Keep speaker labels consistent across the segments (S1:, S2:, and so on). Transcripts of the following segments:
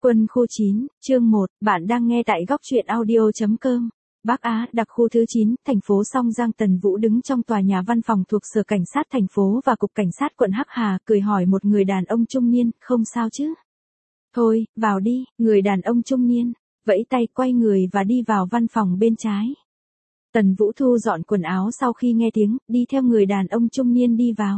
S1: Quân khu 9, chương 1, bạn đang nghe tại góc truyện audio.com. Bắc Á, đặc khu thứ 9, thành phố Song Giang. Tần Vũ đứng trong tòa nhà văn phòng thuộc Sở Cảnh sát thành phố và Cục Cảnh sát quận Hắc Hà, cười hỏi một người đàn ông trung niên, không sao chứ? Thôi, vào đi, người đàn ông trung niên, vẫy tay quay người và đi vào văn phòng bên trái. Tần Vũ thu dọn quần áo sau khi nghe tiếng, đi theo người đàn ông trung niên đi vào.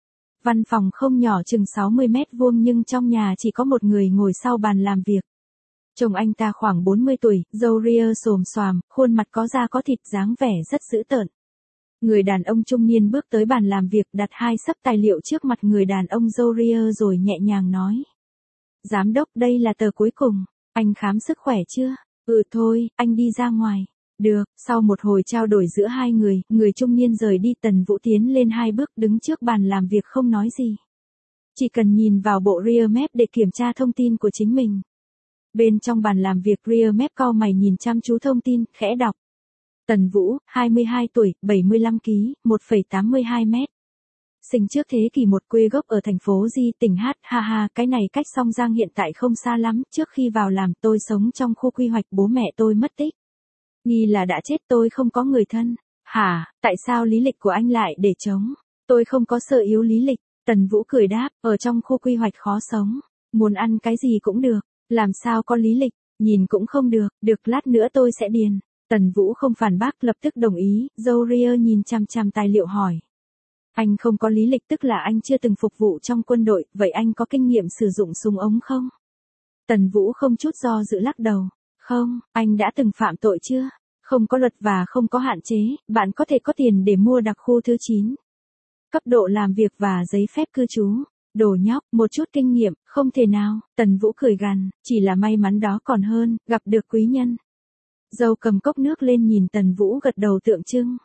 S1: Văn phòng không nhỏ chừng 60 mét vuông nhưng trong nhà chỉ có một người ngồi sau bàn làm việc. Chồng anh ta khoảng 40 tuổi, râu ria xồm xoàm, khuôn mặt có da có thịt, dáng vẻ rất dữ tợn. Người đàn ông trung niên bước tới bàn làm việc, đặt hai xấp tài liệu trước mặt người đàn ông râu ria rồi nhẹ nhàng nói. Giám đốc, đây là tờ cuối cùng, anh khám sức khỏe chưa? Thôi, anh đi ra ngoài. Được, sau một hồi trao đổi giữa hai người trung niên rời đi. Tần Vũ tiến lên hai bước đứng trước bàn làm việc không nói gì. Chỉ cần nhìn vào bộ rear map để kiểm tra thông tin của chính mình. Bên trong bàn làm việc, rear map cau mày nhìn chăm chú thông tin, khẽ đọc. Tần Vũ, 22 tuổi, 75 kg, 1,82 m. Sinh trước thế kỷ 1, quê gốc ở thành phố Di, tỉnh H. Ha, cái này cách Song Giang hiện tại không xa lắm. Trước khi vào làm tôi sống trong khu quy hoạch, bố mẹ tôi mất tích. Nghi là đã chết, tôi không có người thân. Hả, tại sao lý lịch của anh lại để trống? Tôi không có sơ yếu lý lịch. Tần Vũ cười đáp, ở trong khu quy hoạch khó sống. Muốn ăn cái gì cũng được, làm sao có lý lịch, nhìn cũng không được, được lát nữa tôi sẽ điền. Tần Vũ không phản bác, lập tức đồng ý. Joe Ria nhìn chằm chằm tài liệu hỏi. Anh không có lý lịch tức là anh chưa từng phục vụ trong quân đội, vậy anh có kinh nghiệm sử dụng súng ống không? Tần Vũ không chút do dự lắc đầu. Không, anh đã từng phạm tội chưa? Không có luật và không có hạn chế, bạn có thể có tiền để mua đặc khu thứ 9. Cấp độ làm việc và giấy phép cư trú. Đồ nhóc, một chút kinh nghiệm, không thể nào. Tần Vũ cười gằn, chỉ là may mắn đó còn hơn, gặp được quý nhân. Dâu cầm cốc nước lên nhìn Tần Vũ gật đầu tượng trưng.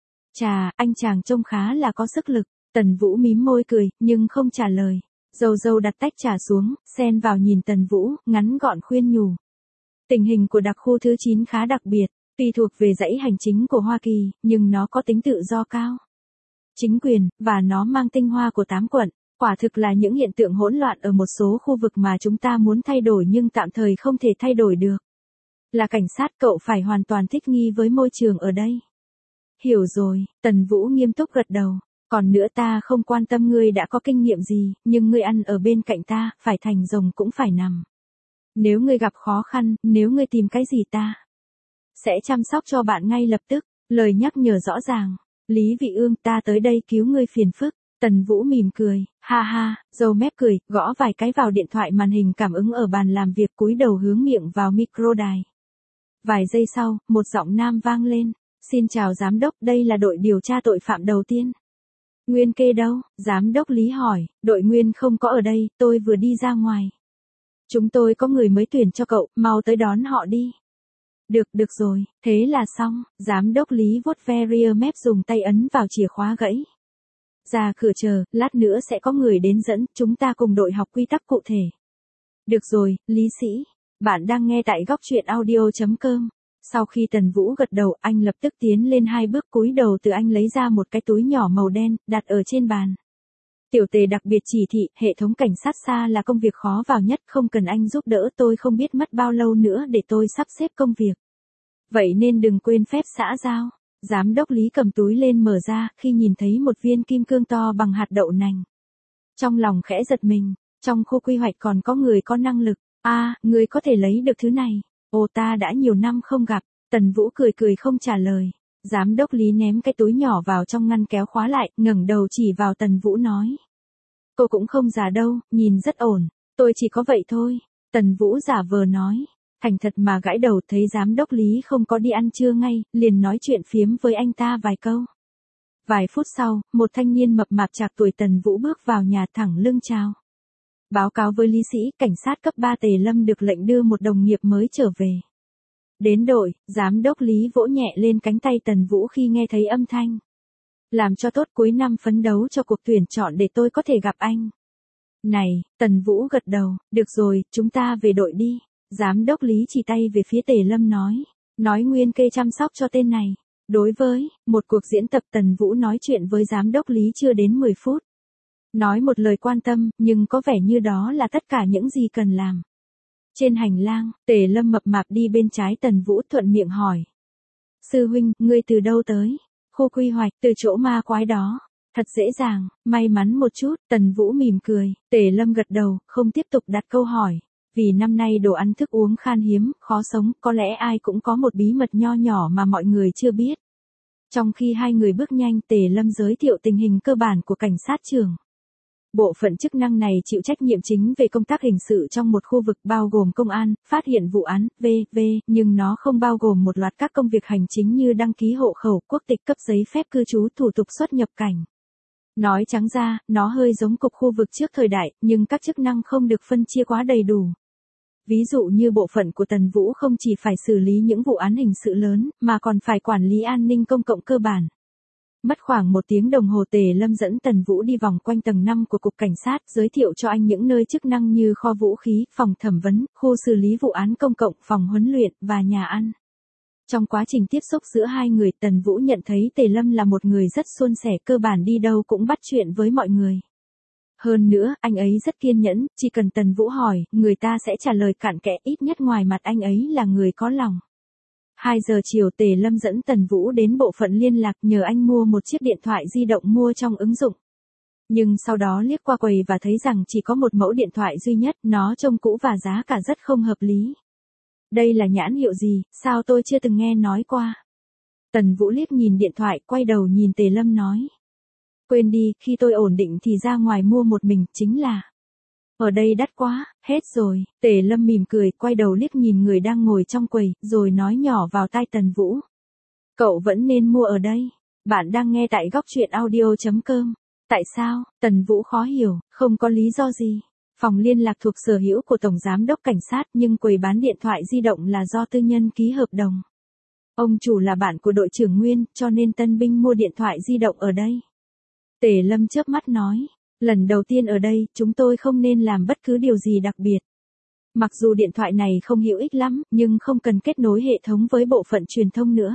S1: Chà, anh chàng trông khá là có sức lực. Tần Vũ mím môi cười, nhưng không trả lời. Dâu đặt tách trà xuống, xen vào nhìn Tần Vũ, ngắn gọn khuyên nhủ. Tình hình của đặc khu thứ 9 khá đặc biệt, tuy thuộc về dãy hành chính của Hoa Kỳ, nhưng nó có tính tự do cao. Chính quyền, và nó mang tinh hoa của 8 quận, quả thực là những hiện tượng hỗn loạn ở một số khu vực mà chúng ta muốn thay đổi nhưng tạm thời không thể thay đổi được. Là cảnh sát, cậu phải hoàn toàn thích nghi với môi trường ở đây. Hiểu rồi, Tần Vũ nghiêm túc gật đầu. Còn nữa, ta không quan tâm ngươi đã có kinh nghiệm gì, nhưng ngươi ăn ở bên cạnh ta, phải thành rồng cũng phải nằm. Nếu ngươi gặp khó khăn, nếu ngươi tìm cái gì ta sẽ chăm sóc cho bạn ngay lập tức. Lời nhắc nhở rõ ràng. Lý Vị Ương, ta tới đây cứu ngươi phiền phức. Tần Vũ mỉm cười, ha, dâu mép cười, gõ vài cái vào điện thoại màn hình cảm ứng ở bàn làm việc, cúi đầu hướng miệng vào micro đài. Vài giây sau, một giọng nam vang lên. Xin chào giám đốc, đây là đội điều tra tội phạm đầu tiên. Nguyên Kê đâu? Giám đốc Lý hỏi, đội Nguyên không có ở đây, tôi vừa đi ra ngoài. Chúng tôi có người mới tuyển cho cậu, mau tới đón họ đi. Được rồi, thế là xong. Giám đốc Lý vuốt ve rear map, dùng tay ấn vào chìa khóa gãy. Ra cửa chờ, lát nữa sẽ có người đến dẫn, chúng ta cùng đội học quy tắc cụ thể. Được rồi, Lý Sĩ. Bạn đang nghe tại góc truyện audio.com. Sau khi Tần Vũ gật đầu, anh lập tức tiến lên hai bước, cúi đầu từ anh lấy ra một cái túi nhỏ màu đen, đặt ở trên bàn. Tiểu tề đặc biệt chỉ thị, hệ thống cảnh sát xa là công việc khó vào nhất, không cần anh giúp đỡ, tôi không biết mất bao lâu nữa để tôi sắp xếp công việc. Vậy nên đừng quên phép xã giao. Giám đốc Lý cầm túi lên mở ra, khi nhìn thấy một viên kim cương to bằng hạt đậu nành. Trong lòng khẽ giật mình, trong khu quy hoạch còn có người có năng lực. Người có thể lấy được thứ này. Ồ, ta đã nhiều năm không gặp. Tần Vũ cười không trả lời. Giám đốc Lý ném cái túi nhỏ vào trong ngăn kéo khóa lại, ngẩng đầu chỉ vào Tần Vũ nói. Cô cũng không già đâu, nhìn rất ổn. Tôi chỉ có vậy thôi. Tần Vũ giả vờ nói. Thành thật mà gãi đầu, thấy giám đốc Lý không có đi ăn trưa ngay, liền nói chuyện phiếm với anh ta vài câu. Vài phút sau, một thanh niên mập mạp trạc tuổi Tần Vũ bước vào nhà, thẳng lưng chào. Báo cáo với Lý Sĩ, cảnh sát cấp 3 Tề Lâm được lệnh đưa một đồng nghiệp mới trở về. Đến đội, giám đốc Lý vỗ nhẹ lên cánh tay Tần Vũ khi nghe thấy âm thanh. Làm cho tốt, cuối năm phấn đấu cho cuộc tuyển chọn để tôi có thể gặp anh. Này, Tần Vũ gật đầu, được rồi, chúng ta về đội đi. Giám đốc Lý chỉ tay về phía Tề Lâm nói Nguyên Kê chăm sóc cho tên này. Đối với một cuộc diễn tập, Tần Vũ nói chuyện với giám đốc Lý chưa đến 10 phút. Nói một lời quan tâm, nhưng có vẻ như đó là tất cả những gì cần làm. Trên hành lang, Tề Lâm mập mạp đi bên trái Tần Vũ thuận miệng hỏi. Sư huynh, ngươi từ đâu tới? Khu quy hoạch, từ chỗ ma quái đó. Thật dễ dàng, may mắn một chút, Tần Vũ mỉm cười. Tề Lâm gật đầu, không tiếp tục đặt câu hỏi. Vì năm nay đồ ăn thức uống khan hiếm, khó sống, có lẽ ai cũng có một bí mật nho nhỏ mà mọi người chưa biết. Trong khi hai người bước nhanh, Tề Lâm giới thiệu tình hình cơ bản của cảnh sát trưởng. Bộ phận chức năng này chịu trách nhiệm chính về công tác hình sự trong một khu vực bao gồm công an, phát hiện vụ án, v.v. nhưng nó không bao gồm một loạt các công việc hành chính như đăng ký hộ khẩu, quốc tịch, cấp giấy phép cư trú, thủ tục xuất nhập cảnh. Nói trắng ra, nó hơi giống cục khu vực trước thời đại, nhưng các chức năng không được phân chia quá đầy đủ. Ví dụ như bộ phận của Tần Vũ không chỉ phải xử lý những vụ án hình sự lớn, mà còn phải quản lý an ninh công cộng cơ bản. Mất khoảng 1 tiếng đồng hồ Tề Lâm dẫn Tần Vũ đi vòng quanh tầng 5 của Cục Cảnh sát, giới thiệu cho anh những nơi chức năng như kho vũ khí, phòng thẩm vấn, khu xử lý vụ án công cộng, phòng huấn luyện, và nhà ăn. Trong quá trình tiếp xúc giữa hai người, Tần Vũ nhận thấy Tề Lâm là một người rất suôn sẻ, cơ bản đi đâu cũng bắt chuyện với mọi người. Hơn nữa, anh ấy rất kiên nhẫn, chỉ cần Tần Vũ hỏi, người ta sẽ trả lời cặn kẽ, ít nhất ngoài mặt anh ấy là người có lòng. 2 giờ chiều Tề Lâm dẫn Tần Vũ đến bộ phận liên lạc nhờ anh mua một chiếc điện thoại di động mua trong ứng dụng. Nhưng sau đó liếc qua quầy và thấy rằng chỉ có một mẫu điện thoại duy nhất, nó trông cũ và giá cả rất không hợp lý. Đây là nhãn hiệu gì, sao tôi chưa từng nghe nói qua? Tần Vũ liếc nhìn điện thoại, quay đầu nhìn Tề Lâm nói. Quên đi, khi tôi ổn định thì ra ngoài mua một mình, chính là. Ở đây đắt quá, hết rồi. Tề Lâm mỉm cười, quay đầu liếc nhìn người đang ngồi trong quầy, rồi nói nhỏ vào tai Tần Vũ. Cậu vẫn nên mua ở đây. Bạn đang nghe tại góc truyện audio.com. Tại sao? Tần Vũ khó hiểu, không có lý do gì. Phòng liên lạc thuộc sở hữu của Tổng Giám đốc Cảnh sát nhưng quầy bán điện thoại di động là do tư nhân ký hợp đồng. Ông chủ là bạn của đội trưởng Nguyên, cho nên tân binh mua điện thoại di động ở đây. Tề Lâm chớp mắt nói. Lần đầu tiên ở đây, chúng tôi không nên làm bất cứ điều gì đặc biệt. Mặc dù điện thoại này không hữu ích lắm, nhưng không cần kết nối hệ thống với bộ phận truyền thông nữa.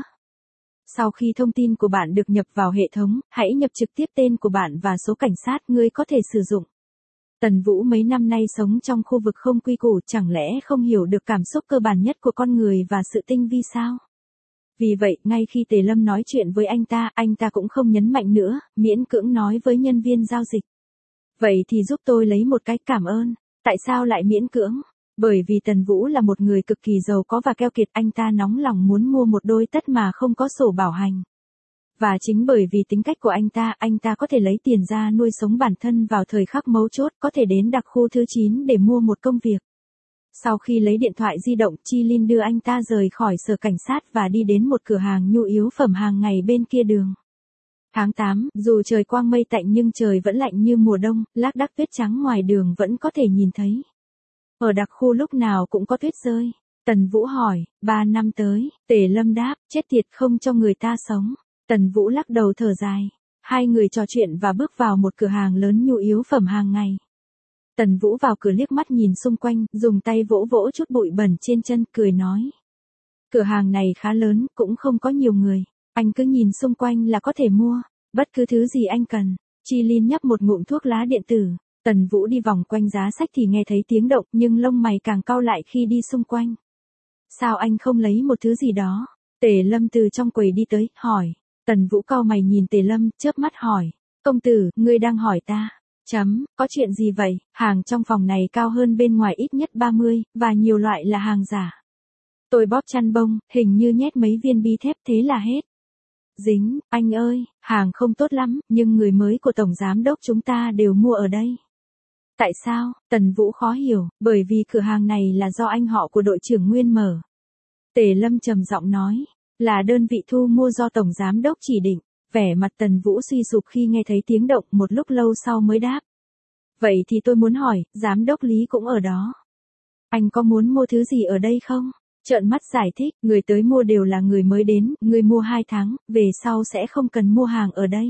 S1: Sau khi thông tin của bạn được nhập vào hệ thống, hãy nhập trực tiếp tên của bạn và số cảnh sát ngươi có thể sử dụng. Tần Vũ mấy năm nay sống trong khu vực không quy củ, chẳng lẽ không hiểu được cảm xúc cơ bản nhất của con người và sự tinh vi sao? Vì vậy, ngay khi Tề Lâm nói chuyện với anh ta cũng không nhấn mạnh nữa, miễn cưỡng nói với nhân viên giao dịch. Vậy thì giúp tôi lấy một cái, cảm ơn. Tại sao lại miễn cưỡng? Bởi vì Tần Vũ là một người cực kỳ giàu có và keo kiệt, anh ta nóng lòng muốn mua một đôi tất mà không có sổ bảo hành. Và chính bởi vì tính cách của anh ta có thể lấy tiền ra nuôi sống bản thân vào thời khắc mấu chốt, có thể đến đặc khu thứ 9 để mua một công việc. Sau khi lấy điện thoại di động, Chi Linh đưa anh ta rời khỏi sở cảnh sát và đi đến một cửa hàng nhu yếu phẩm hàng ngày bên kia đường. Tháng 8, dù trời quang mây tạnh nhưng trời vẫn lạnh như mùa đông, lác đác tuyết trắng ngoài đường vẫn có thể nhìn thấy. Ở đặc khu lúc nào cũng có tuyết rơi. Tần Vũ hỏi, 3 năm tới, Tề Lâm đáp, chết tiệt không cho người ta sống. Tần Vũ lắc đầu thở dài. Hai người trò chuyện và bước vào một cửa hàng lớn nhu yếu phẩm hàng ngày. Tần Vũ vào cửa liếc mắt nhìn xung quanh, dùng tay vỗ vỗ chút bụi bẩn trên chân, cười nói. Cửa hàng này khá lớn, cũng không có nhiều người. Anh cứ nhìn xung quanh là có thể mua, bất cứ thứ gì anh cần. Chi Linh nhấp một ngụm thuốc lá điện tử. Tần Vũ đi vòng quanh giá sách thì nghe thấy tiếng động, nhưng lông mày càng cau lại khi đi xung quanh. Sao anh không lấy một thứ gì đó? Tề Lâm từ trong quầy đi tới, hỏi. Tần Vũ cau mày nhìn Tề Lâm, chớp mắt hỏi. Công tử, ngươi đang hỏi ta. Có chuyện gì vậy? Hàng trong phòng này cao hơn bên ngoài ít nhất 30, và nhiều loại là hàng giả. Tôi bóp chăn bông, hình như nhét mấy viên bi thép thế là hết. Dính, anh ơi, hàng không tốt lắm, nhưng người mới của Tổng Giám đốc chúng ta đều mua ở đây. Tại sao? Tần Vũ khó hiểu, bởi vì cửa hàng này là do anh họ của đội trưởng Nguyên mở. Tề Lâm trầm giọng nói, là đơn vị thu mua do Tổng Giám đốc chỉ định. Vẻ mặt Tần Vũ suy sụp khi nghe thấy tiếng động, một lúc lâu sau mới đáp. Vậy thì tôi muốn hỏi, Giám đốc Lý cũng ở đó. Anh có muốn mua thứ gì ở đây không? Trợn mắt giải thích, người tới mua đều là người mới đến, người mua 2 tháng, về sau sẽ không cần mua hàng ở đây.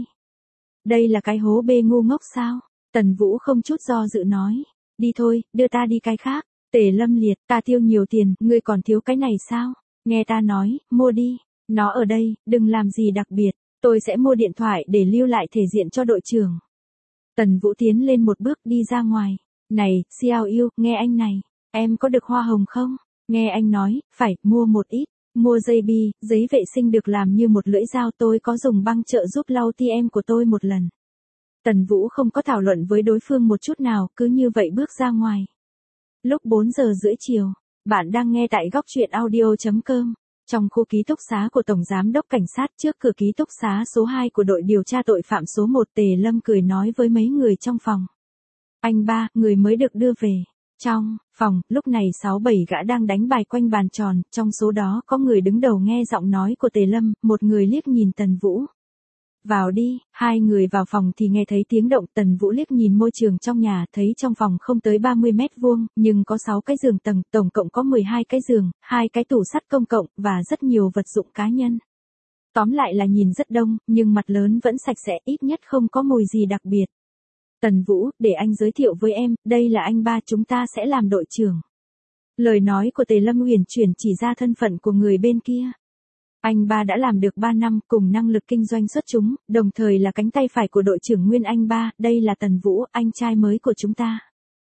S1: Đây là cái hố bê ngu ngốc sao? Tần Vũ không chút do dự nói. Đi thôi, đưa ta đi cái khác. Tề Lâm liệt, ta tiêu nhiều tiền, ngươi còn thiếu cái này sao? Nghe ta nói, mua đi. Nó ở đây, đừng làm gì đặc biệt. Tôi sẽ mua điện thoại để lưu lại thể diện cho đội trưởng. Tần Vũ tiến lên một bước đi ra ngoài. Này, Xiao Yêu, nghe anh này. Em có được hoa hồng không? Nghe anh nói, phải, mua một ít. Mua dây bi, giấy vệ sinh được làm như một lưỡi dao, tôi có dùng băng trợ giúp lau ti em của tôi một lần. Tần Vũ không có thảo luận với đối phương một chút nào, cứ như vậy bước ra ngoài. Lúc 4 giờ rưỡi chiều, bạn đang nghe tại góc truyện audio.com. Trong khu ký túc xá của Tổng Giám đốc Cảnh sát trước cửa ký túc xá số 2 của đội điều tra tội phạm số 1, Tề Lâm cười nói với mấy người trong phòng. Anh ba, người mới được đưa về. Trong phòng, lúc này 6-7 gã đang đánh bài quanh bàn tròn, trong số đó có người đứng đầu nghe giọng nói của Tề Lâm, một người liếc nhìn Tần Vũ. Vào đi, hai người vào phòng thì nghe thấy tiếng động. Tần Vũ liếc nhìn môi trường trong nhà, thấy trong phòng không tới 30 mét vuông, nhưng có 6 cái giường tầng, tổng cộng có 12 cái giường, 2 cái tủ sắt công cộng, và rất nhiều vật dụng cá nhân. Tóm lại là nhìn rất đông, nhưng mặt lớn vẫn sạch sẽ, ít nhất không có mùi gì đặc biệt. Tần Vũ, để anh giới thiệu với em, đây là anh ba, chúng ta sẽ làm đội trưởng. Lời nói của Tề Lâm huyền chuyển chỉ ra thân phận của người bên kia. Anh ba đã làm được 3 năm, cùng năng lực kinh doanh xuất chúng, đồng thời là cánh tay phải của đội trưởng Nguyên. Anh ba, đây là Tần Vũ, anh trai mới của chúng ta.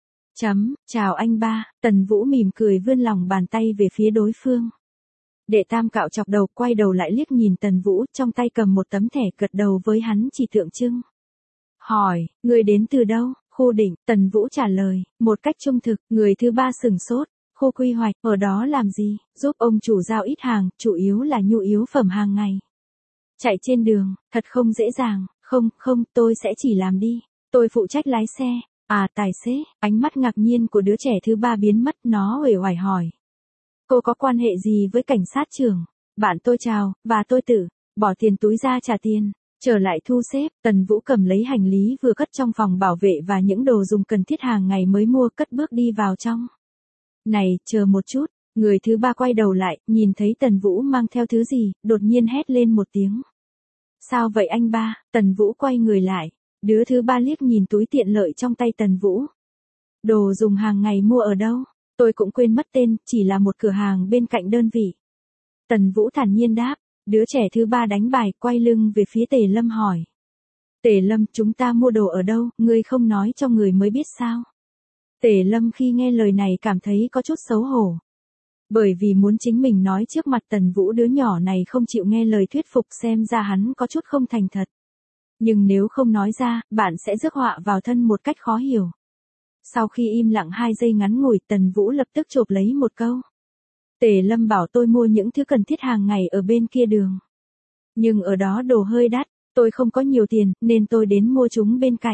S1: Chào anh ba. Tần Vũ mỉm cười vươn lòng bàn tay về phía đối phương. Đệ Tam cạo chọc đầu, quay đầu lại liếc nhìn Tần Vũ, trong tay cầm một tấm thẻ, gật đầu với hắn chỉ tượng trưng. Hỏi, người đến từ đâu? Khu Định. Tần Vũ trả lời, một cách trung thực. Người thứ ba sửng sốt. Khu quy hoạch, ở đó làm gì? Giúp ông chủ giao ít hàng, chủ yếu là nhu yếu phẩm hàng ngày. Chạy trên đường, thật không dễ dàng. Không, tôi sẽ chỉ làm đi. Tôi phụ trách lái xe. À, tài xế. Ánh mắt ngạc nhiên của đứa trẻ thứ ba biến mất, nó uể oải hỏi. Cô có quan hệ gì với cảnh sát trưởng? Bạn tôi chào, và tôi tự bỏ tiền túi ra trả tiền. Trở lại thu xếp, Tần Vũ cầm lấy hành lý vừa cất trong phòng bảo vệ và những đồ dùng cần thiết hàng ngày mới mua, cất bước đi vào trong. Này, chờ một chút. Người thứ ba quay đầu lại, nhìn thấy Tần Vũ mang theo thứ gì, đột nhiên hét lên một tiếng. Sao vậy anh ba? Tần Vũ quay người lại. Đứa thứ ba liếc nhìn túi tiện lợi trong tay Tần Vũ. Đồ dùng hàng ngày mua ở đâu? Tôi cũng quên mất tên, chỉ là một cửa hàng bên cạnh đơn vị. Tần Vũ thản nhiên đáp. Đứa trẻ thứ ba đánh bài, quay lưng về phía Tề Lâm hỏi. Tề Lâm, chúng ta mua đồ ở đâu, ngươi không nói cho người mới biết sao? Tề Lâm khi nghe lời này cảm thấy có chút xấu hổ. Bởi vì muốn chính mình nói trước mặt Tần Vũ, đứa nhỏ này không chịu nghe lời thuyết phục, xem ra hắn có chút không thành thật. Nhưng nếu không nói ra, bạn sẽ rước họa vào thân một cách khó hiểu. Sau khi im lặng 2 giây ngắn ngủi, Tần Vũ lập tức chộp lấy một câu. Tề Lâm bảo tôi mua những thứ cần thiết hàng ngày ở bên kia đường. Nhưng ở đó đồ hơi đắt, tôi không có nhiều tiền, nên tôi đến mua chúng bên cạnh.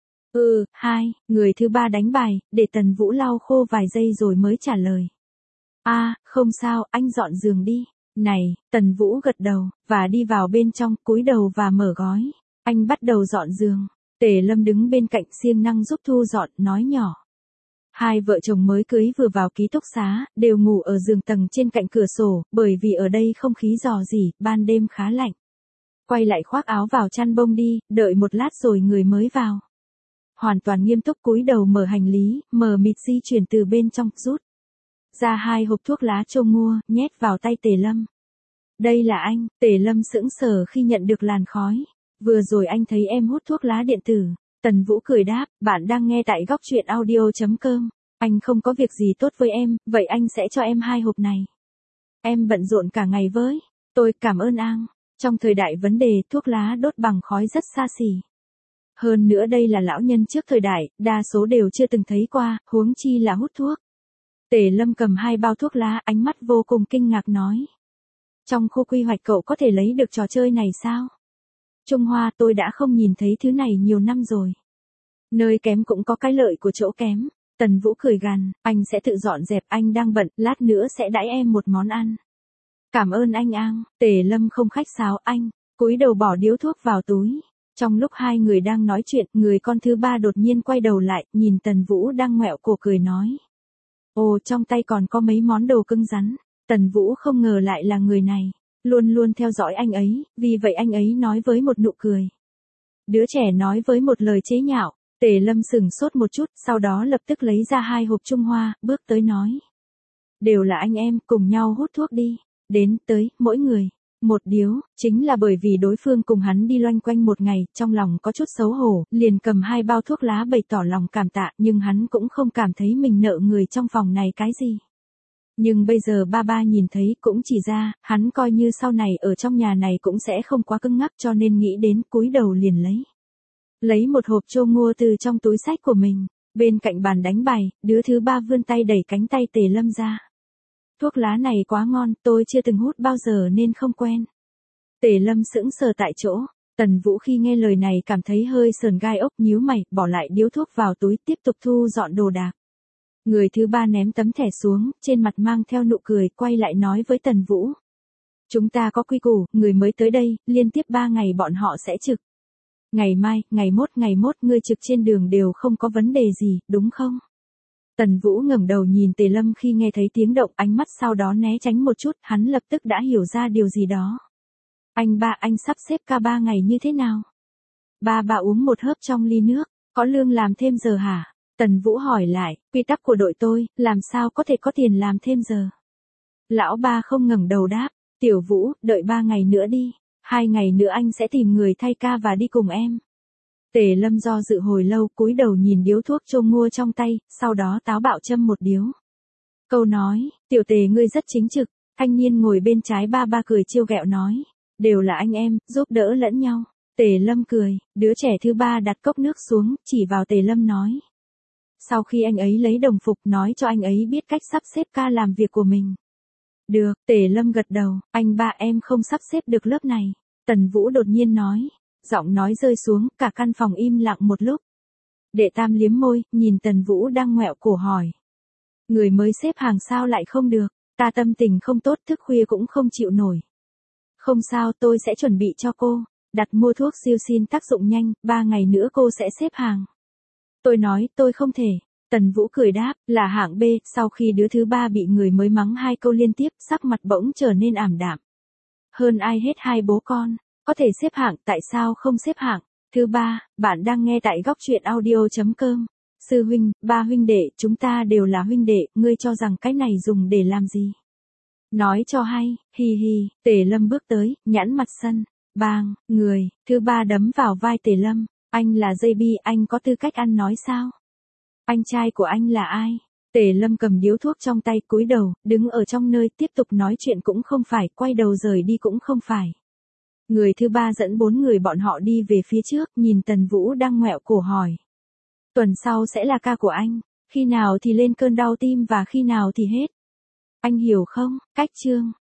S1: Người thứ ba đánh bài, để Tần Vũ lau khô vài giây rồi mới trả lời. Không sao, anh dọn giường đi. Này, Tần Vũ gật đầu, và đi vào bên trong, cúi đầu và mở gói. Anh bắt đầu dọn giường. Tề Lâm đứng bên cạnh siêng năng giúp thu dọn, nói nhỏ. Hai vợ chồng mới cưới vừa vào ký túc xá, đều ngủ ở giường tầng trên cạnh cửa sổ, bởi vì ở đây không khí rò rỉ, ban đêm khá lạnh. Quay lại khoác áo vào chăn bông đi, đợi một lát rồi người mới vào. Hoàn toàn nghiêm túc cúi đầu mở hành lý, mờ mịt di chuyển từ bên trong, rút ra 2 hộp thuốc lá Châu mua, nhét vào tay Tề Lâm. Đây là anh. Tề Lâm sững sờ khi nhận được làn khói. Vừa rồi anh thấy em hút thuốc lá điện tử. Tần Vũ cười đáp, bạn đang nghe tại góc truyện audio.com. Anh không có việc gì tốt với em, vậy anh sẽ cho em 2 hộp này. Em bận rộn cả ngày với tôi, cảm ơn anh. Trong thời đại vấn đề, thuốc lá đốt bằng khói rất xa xỉ. Hơn nữa đây là lão nhân trước thời đại, đa số đều chưa từng thấy qua, huống chi là hút thuốc. Tề Lâm cầm 2 bao thuốc lá, ánh mắt vô cùng kinh ngạc nói. Trong khu quy hoạch cậu có thể lấy được trò chơi này sao? Trung Hoa, tôi đã không nhìn thấy thứ này nhiều năm rồi. Nơi kém cũng có cái lợi của chỗ kém. Tần Vũ cười gằn, anh sẽ tự dọn dẹp, anh đang bận, lát nữa sẽ đãi em một món ăn. Cảm ơn anh Ang. Tề Lâm không khách sáo, anh cúi đầu bỏ điếu thuốc vào túi. Trong lúc hai người đang nói chuyện, người con thứ ba đột nhiên quay đầu lại, nhìn Tần Vũ đang ngoẹo cổ cười nói. Ồ, trong tay còn có mấy món đồ cứng rắn. Tần Vũ không ngờ lại là người này. Luôn luôn theo dõi anh ấy, vì vậy anh ấy nói với một nụ cười. Đứa trẻ nói với một lời chế nhạo. Tề Lâm sửng sốt một chút, sau đó lập tức lấy ra 2 hộp Trung Hoa, bước tới nói. Đều là anh em, cùng nhau hút thuốc đi. Đến, tới, mỗi người Một điếu, chính là bởi vì đối phương cùng hắn đi loanh quanh một ngày, trong lòng có chút xấu hổ, liền cầm 2 bao thuốc lá bày tỏ lòng cảm tạ, nhưng hắn cũng không cảm thấy mình nợ người trong phòng này cái gì. Nhưng bây giờ ba nhìn thấy cũng chỉ ra, hắn coi như sau này ở trong nhà này cũng sẽ không quá cứng ngắc cho nên nghĩ đến cúi đầu liền lấy một hộp trô ngô từ trong túi xách của mình, bên cạnh bàn đánh bài, đứa thứ ba vươn tay đẩy cánh tay Tề Lâm ra. Thuốc lá này quá ngon, tôi chưa từng hút bao giờ nên không quen. Tề Lâm sững sờ tại chỗ, Tần Vũ khi nghe lời này cảm thấy hơi sờn gai ốc, nhíu mày, bỏ lại điếu thuốc vào túi tiếp tục thu dọn đồ đạc. Người thứ ba ném tấm thẻ xuống, trên mặt mang theo nụ cười, quay lại nói với Tần Vũ. Chúng ta có quy củ, người mới tới đây, liên tiếp 3 ngày bọn họ sẽ trực. Ngày mai, ngày mốt ngươi trực trên đường đều không có vấn đề gì, đúng không? Tần Vũ ngẩng đầu nhìn Tề Lâm khi nghe thấy tiếng động, ánh mắt sau đó né tránh một chút, hắn lập tức đã hiểu ra điều gì đó. Anh sắp xếp ca 3 ngày như thế nào? Ba uống một hớp trong ly nước, có lương làm thêm giờ hả? Tần Vũ hỏi lại, quy tắc của đội tôi, làm sao có thể có tiền làm thêm giờ? Lão ba không ngẩng đầu đáp, Tiểu Vũ, đợi 3 ngày nữa đi, 2 ngày nữa anh sẽ tìm người thay ca và đi cùng em. Tề Lâm do dự hồi lâu, cúi đầu nhìn điếu thuốc trô ngô trong tay, sau đó táo bạo châm một điếu. Câu nói, Tiểu Tề ngươi rất chính trực, thanh niên ngồi bên trái ba cười trêu ghẹo nói, đều là anh em, giúp đỡ lẫn nhau. Tề Lâm cười, đứa trẻ thứ ba đặt cốc nước xuống, chỉ vào Tề Lâm nói. Sau khi anh ấy lấy đồng phục nói cho anh ấy biết cách sắp xếp ca làm việc của mình. Được, Tề Lâm gật đầu, anh ba em không sắp xếp được lớp này. Tần Vũ đột nhiên nói. Giọng nói rơi xuống, cả căn phòng im lặng một lúc. Đệ Tam liếm môi, nhìn Tần Vũ đang ngoẹo cổ hỏi. Người mới xếp hàng sao lại không được, ta tâm tình không tốt, thức khuya cũng không chịu nổi. Không sao, tôi sẽ chuẩn bị cho cô, đặt mua thuốc siêu xin tác dụng nhanh, 3 ngày nữa cô sẽ xếp hàng. Tôi nói, tôi không thể. Tần Vũ cười đáp, là hạng B, sau khi đứa thứ ba bị người mới mắng 2 câu liên tiếp, sắc mặt bỗng trở nên ảm đạm. Hơn ai hết hai bố con. Có thể xếp hạng, tại sao không xếp hạng? Thứ ba, bạn đang nghe tại góc truyện audio.com. Sư huynh, ba huynh đệ, chúng ta đều là huynh đệ, ngươi cho rằng cái này dùng để làm gì? Nói cho hay, hi hi, Tề Lâm bước tới, nhãn mặt sân, bang, người, thứ ba đấm vào vai Tề Lâm, anh là JB, anh có tư cách ăn nói sao? Anh trai của anh là ai? Tề Lâm cầm điếu thuốc trong tay, cúi đầu, đứng ở trong nơi, tiếp tục nói chuyện cũng không phải, quay đầu rời đi cũng không phải. Người thứ ba dẫn 4 người bọn họ đi về phía trước, nhìn Tần Vũ đang ngoẹo cổ hỏi. Tuần sau sẽ là ca của anh, khi nào thì lên cơn đau tim và khi nào thì hết. Anh hiểu không, cách chương.